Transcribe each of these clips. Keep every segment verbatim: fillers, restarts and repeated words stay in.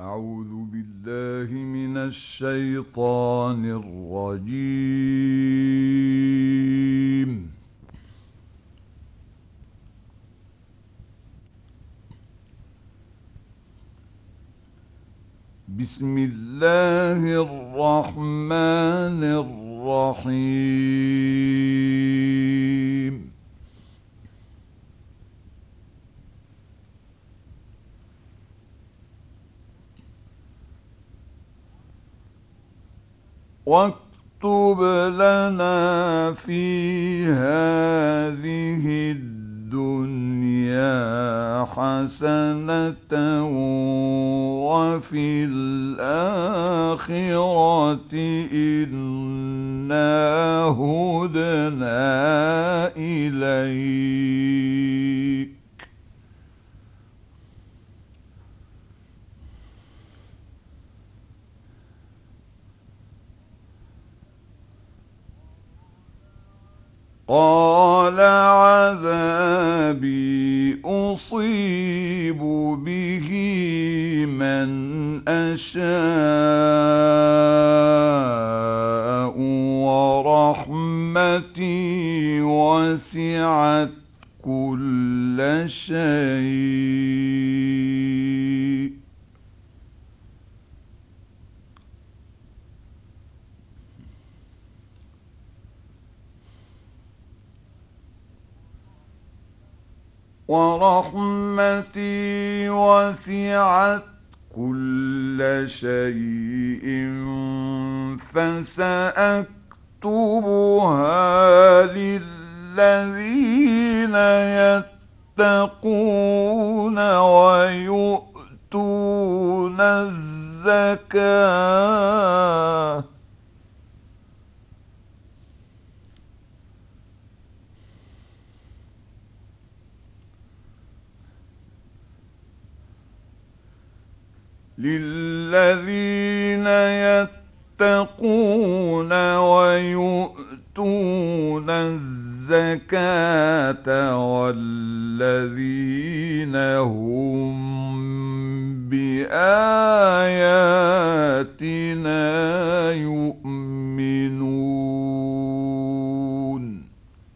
أعوذ بالله من الشيطان الرجيم. بسم الله الرحمن الرحيم. واكتب لنا في هذه الدنيا حسنة وفي الآخرة إنا هدنا إليك. قال عذابي أصيب به من أشاء ورحمتي وسعت كل شيء. ورحمتي وسعت كل شيء فسأكتبها للذين يتقون ويؤتون الزكاة للذين يتقون ويؤتون الزكاة والذين هم بآياتنا يؤمنون.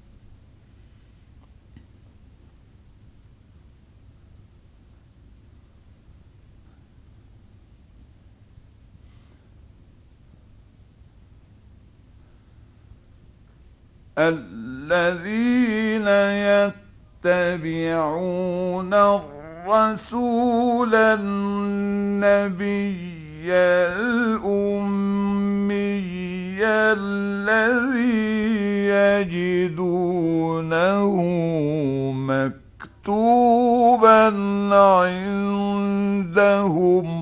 الذين يتبعون الرسول النبي الأمي الذي يجدونه مكتوبا عندهم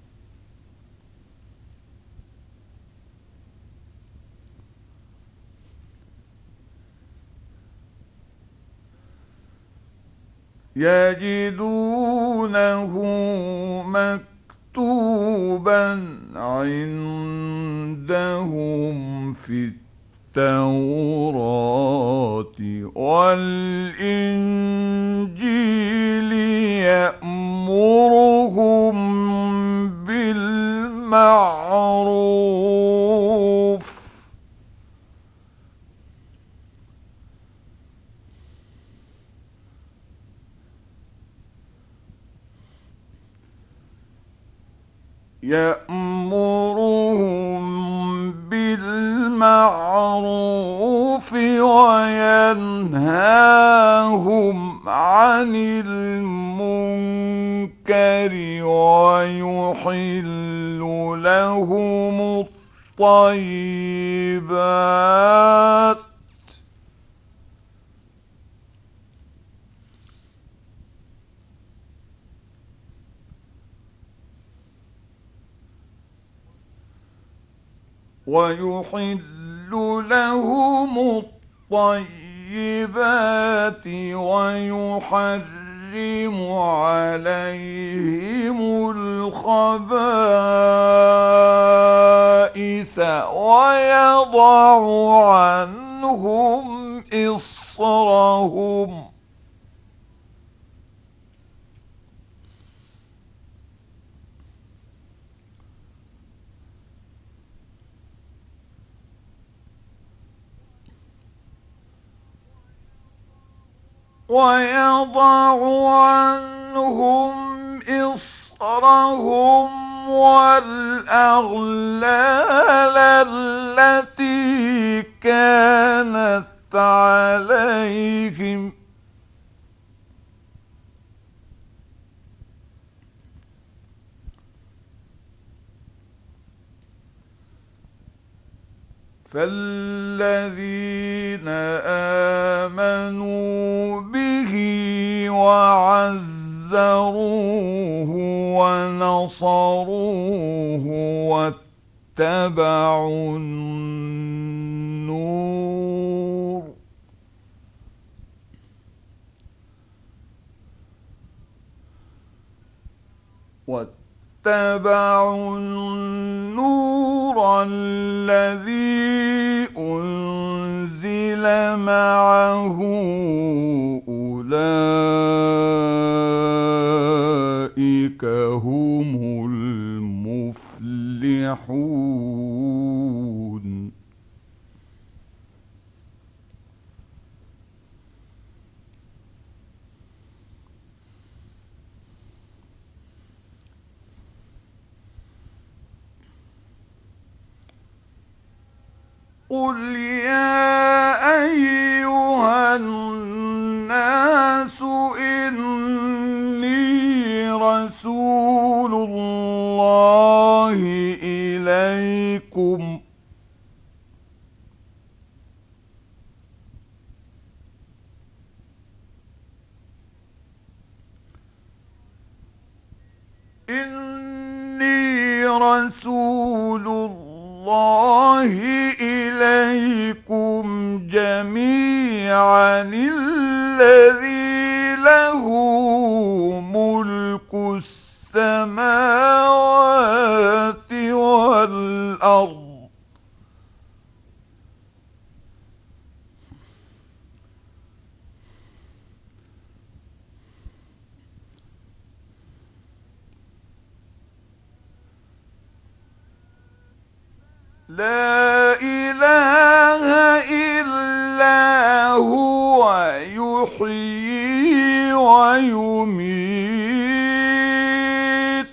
يجدونه مكتوبا عندهم في التوراة والإنجيل يأمرهم بالمعروف يأمرهم بالمعروف وينهاهم عن المنكر ويحل لهم الطيبات ويحل لهم الطيبات ويحرم عليهم الخبائث ويضع عنهم إصرهم ويضع عنهم إصرهم والأغلال التي كانت عليهم فالذين آمنوا به وعزروه ونصروه واتبعوا النور واتبعوا النور الذي أنزل معه أولئك هم المفلحون. قل يا أيها الناس إني رسول الله إليكم إني رسول الله إليكم جميعا الذي له ملك السماوات والأرض لا إله إلا هو يحيي ويميت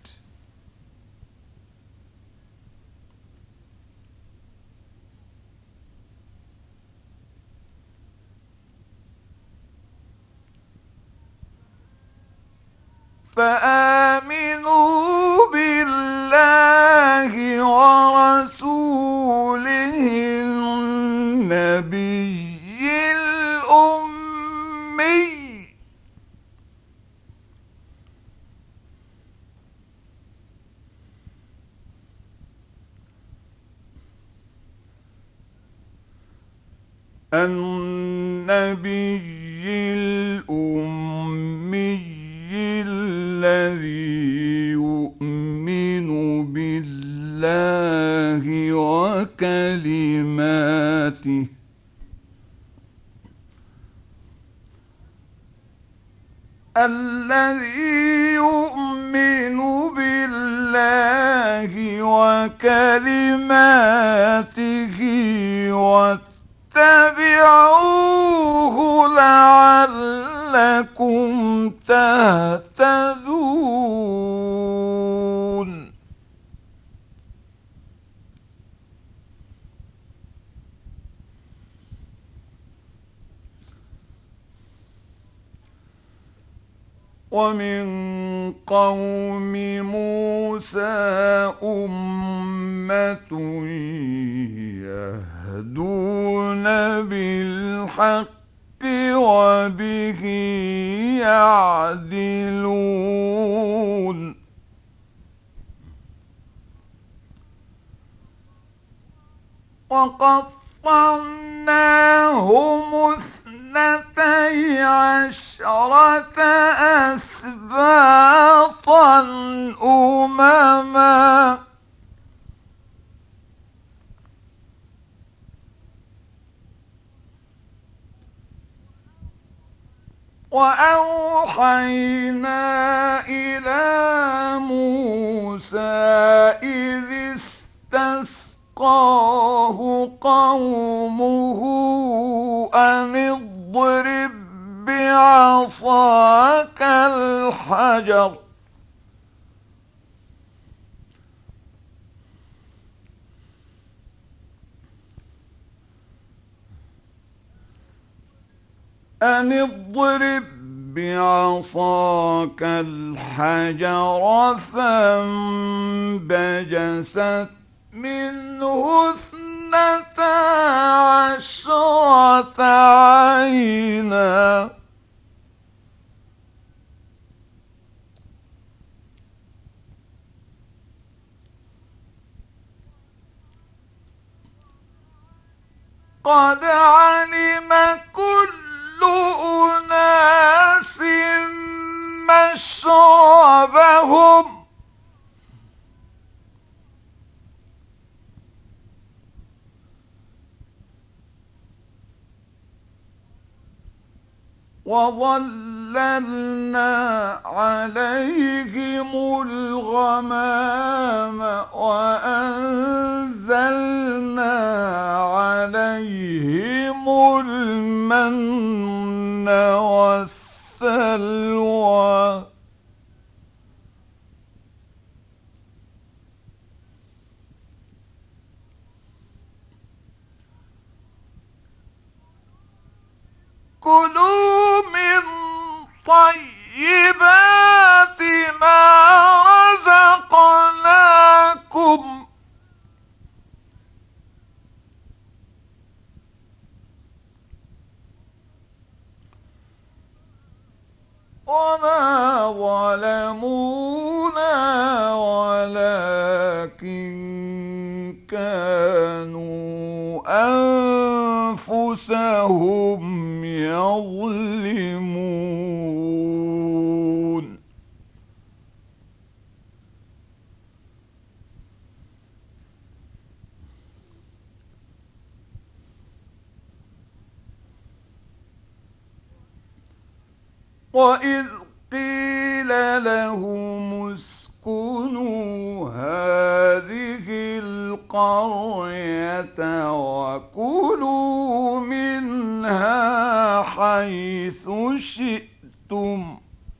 فآمنوا بالله ورسوله النبي الأمي النبي الأمي الذي يؤمن بالله وكلماته الذي يؤمن بالله وكلماته واتبعوه لعلكم تهتدون. ومن قوم موسى أمة يهدون بالحق وبه يعدلون. وقطعناهم اثنتي عشرة أسباطا أمما وأوحينا إلى موسى إذ استسقاه قومه أن اضرب بعصاك الحجر أن اضرب بعصاك الحجر فانبجست منه اثنتا عشرة عينا قد علم كل أناس مشربهم وظللنا عليهم الغمام وأنزلنا عليهم المن والسلوى كلوا من طيبات ما رزقناكم وما ظلمونا ولكن كانوا أنفسهم يظلمون وإذ قيل لهم اسكنوا هذه القرية وكلوا منها حيث شئتم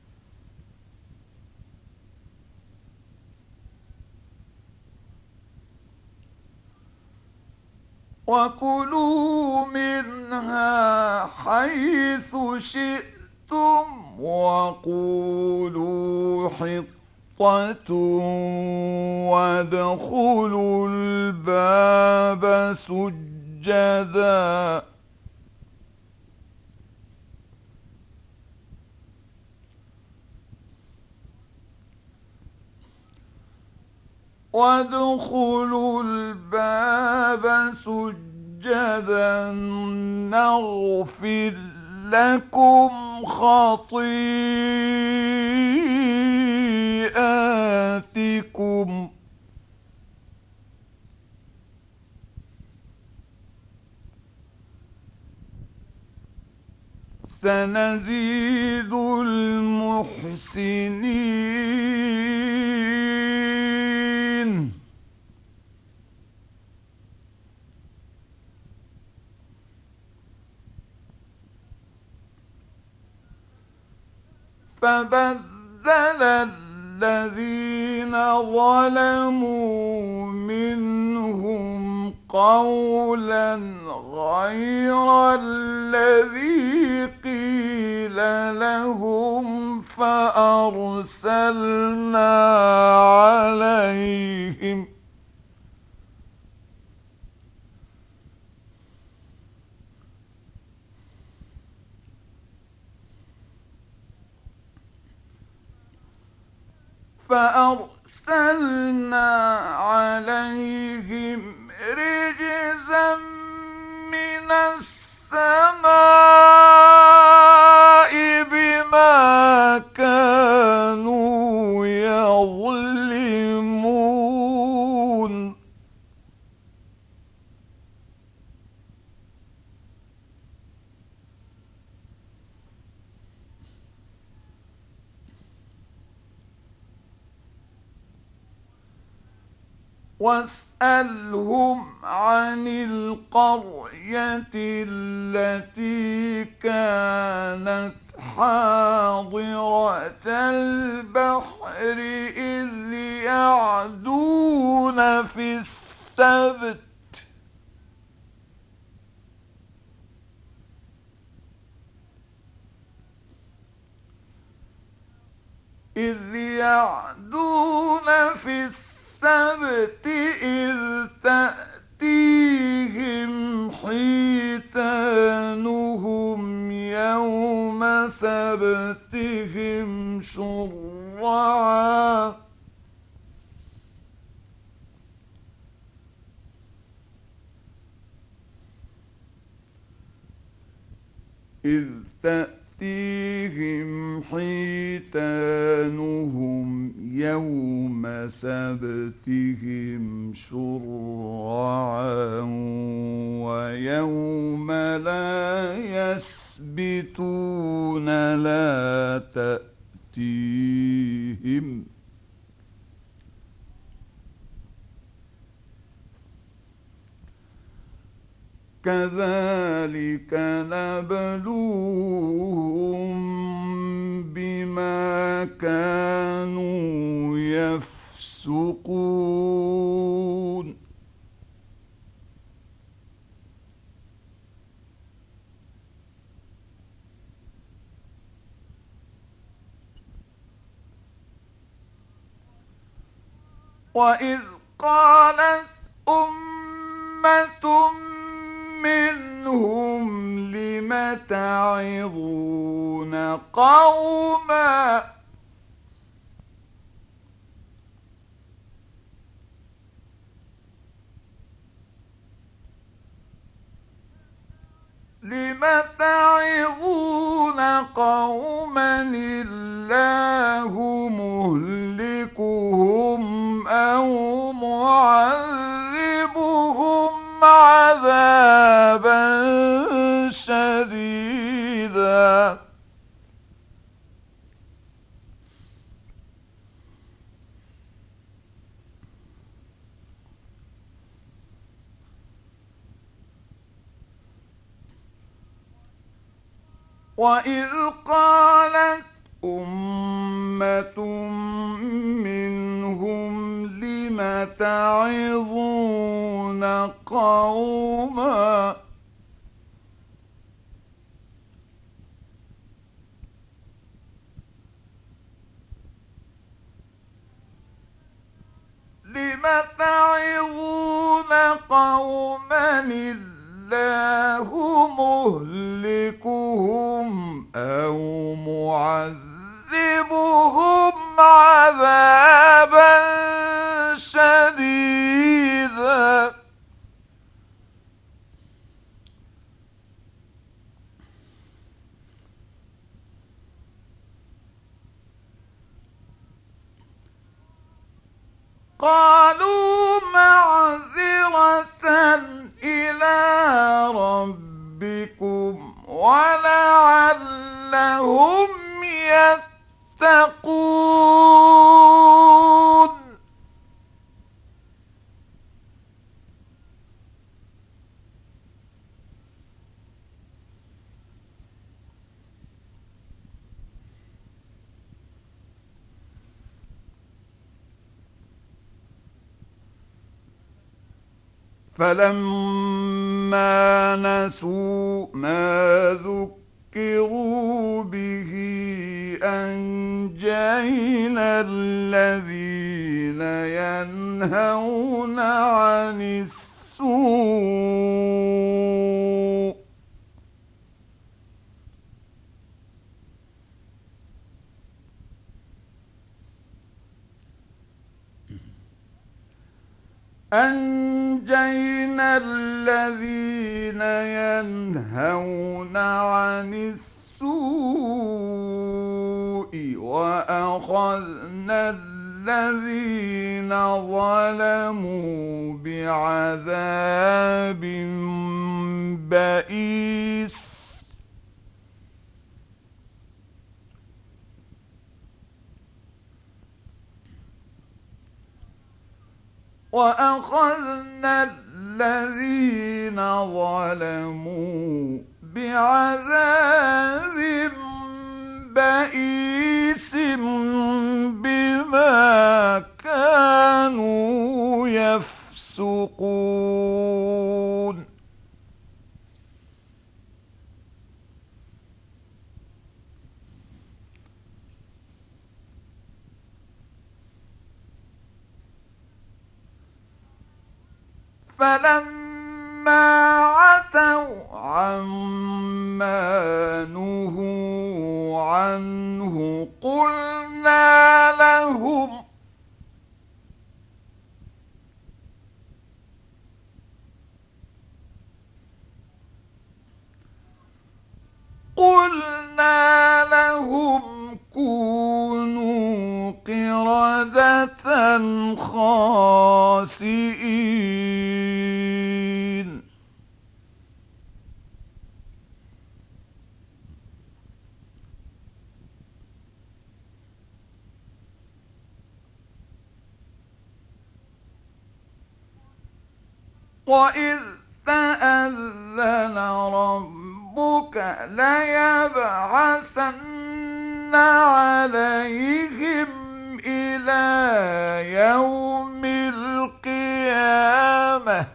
وكلوا منها حيث شئتم وقولوا حطة وادخلوا الباب سجدا وادخلوا الباب سجدا نغفر لكم خطيئاتكم سنزيد المحسنين فبدل الذين ظلموا منهم قولا غير الذي قيل لهم فأرسلنا عليهم فأرسلنا عليهم رجزا من السماء بما كانوا يظلمون واسألهم عن القرية التي كانت حاضرة البحر إذ يعدون في السبت إذ يعدون في السبت إذ تأتيهم حيتانهم يوم سبتهم شرعا إذ تأتيهم حيتانهم يوم سبتهم شرعا ويوم لا يسبتون لا تأتيهم كذلك نبلوهم بما كانوا يفسقون وإذ قالت أمة منهم لم تعظون قوما لم تعظون قوما الله مهلكهم أو معذبهم عذابا شديدا وإذ قالت أمة منهم لم تعظون قوما لم تعظون قوما الله مهلكهم أو معذبهم عذابا شديدا قالوا معذرة إلى ربكم ولعلهم يتقون فلما نسوا ما ذكروا به أنجينا الذين ينهون عن السوء أنجينا الذين ينهون عن السوء وأخذنا الذين ظلموا بعذاب بئيس وأخذنا الذين ظلموا بعذاب بئيس بما كانوا يفسقون. فلما عتوا عما نهوا عنه قلنا لهم قلنا لهم كونوا قردة خاسئين. وإذ تأذن ربك ليبعثن عليهم إلى يوم القيامة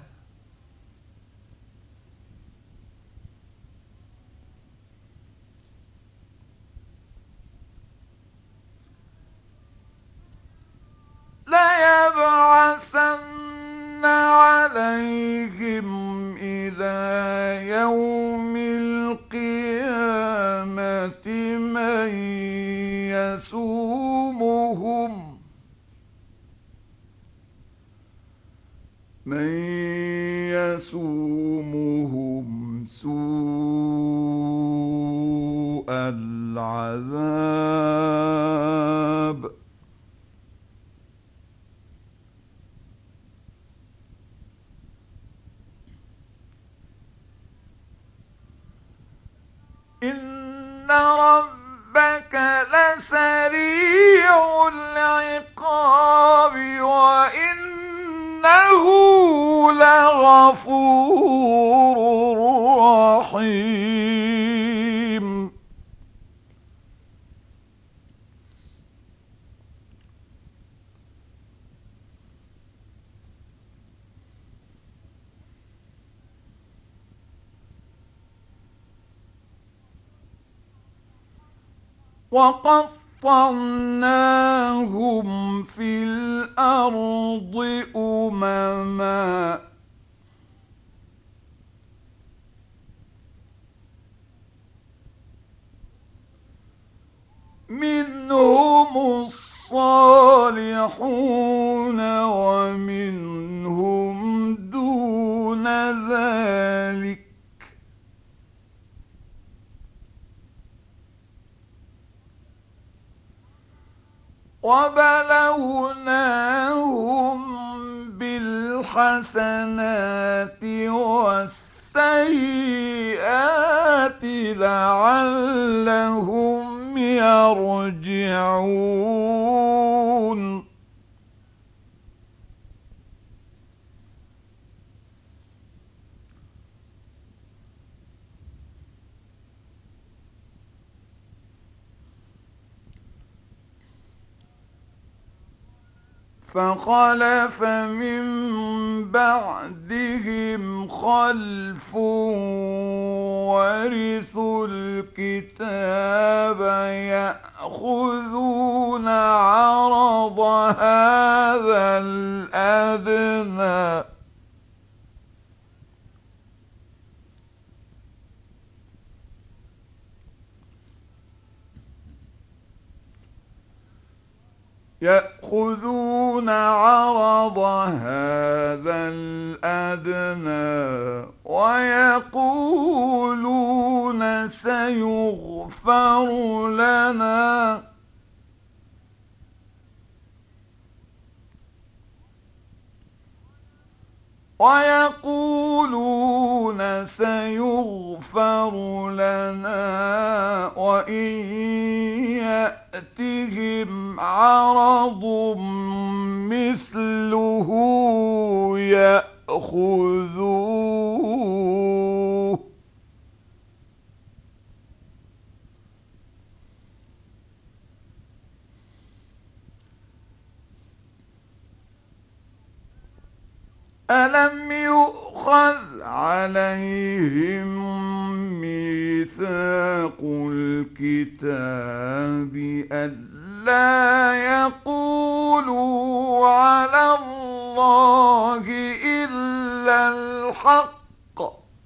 ليبعثن عليهم إلى يوم القيامة من يسومهم من يسومهم سوء العذاب إن ربك لسريع العقاب وإنه لغفور رحيم. وقطعناهم في الأرض أمما منهم الصالحون ومنهم دون ذلك وبلوناهم بالحسنات والسيئات لعلهم يرجعون. فخلف من بعدهم خلف ورثوا الكتاب يأخذون عرض هذا الأدنى يأخذون عرض هذا الأدنى ويقولون سيغفر لنا ويقولون سيغفر لنا وإن يأتهم عرض مثله يأخذوه ألم يؤخذ عليهم ميثاق الكتاب ألا يقولوا على الله إلا الحق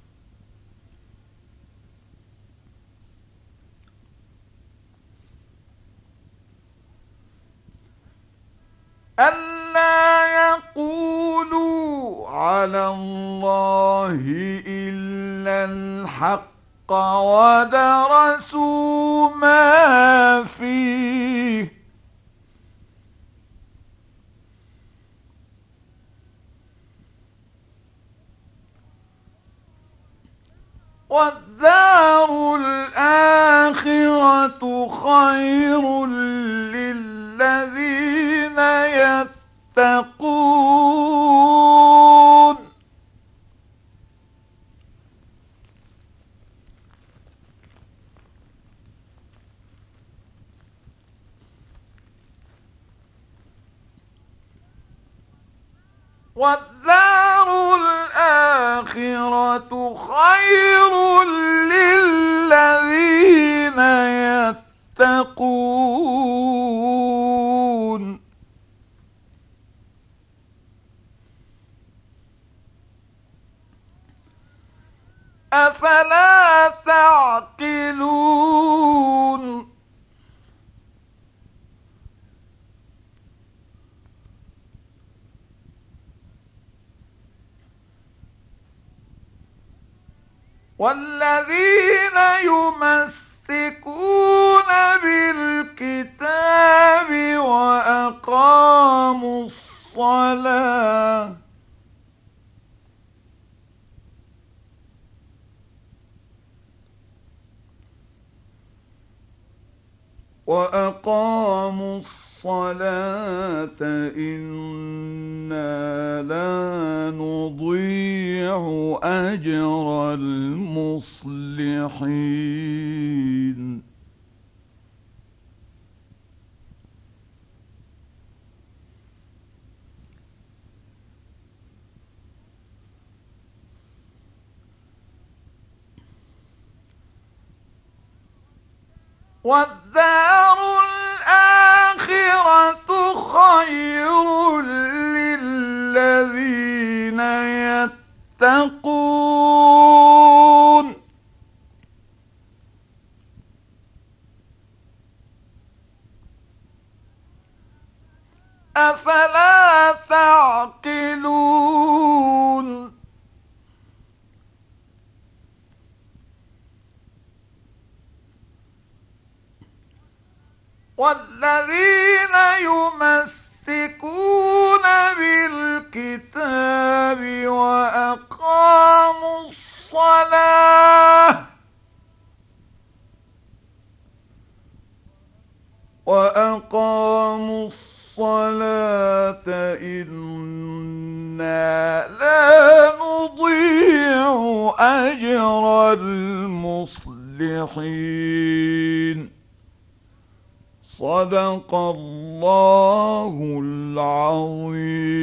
ألا يقولوا على الله إلا الحق ودرسوا ما فيه والدار الآخرة خير للذين يتقون والدار الآخرة خير للذين يتقون أفلا تعقلون والذين يمسكون بالكتاب وأقاموا الصلاة وأقاموا الصلاة إنا لا نضيع أجر المصلحين والدار الآخرة خير للذين يتقون أفلا تعقلون والذين يمسكون بالكتاب وأقاموا الصلاة وأقاموا الصلاة إنا لا نضيع أجر المصلحين صدق الله العظيم.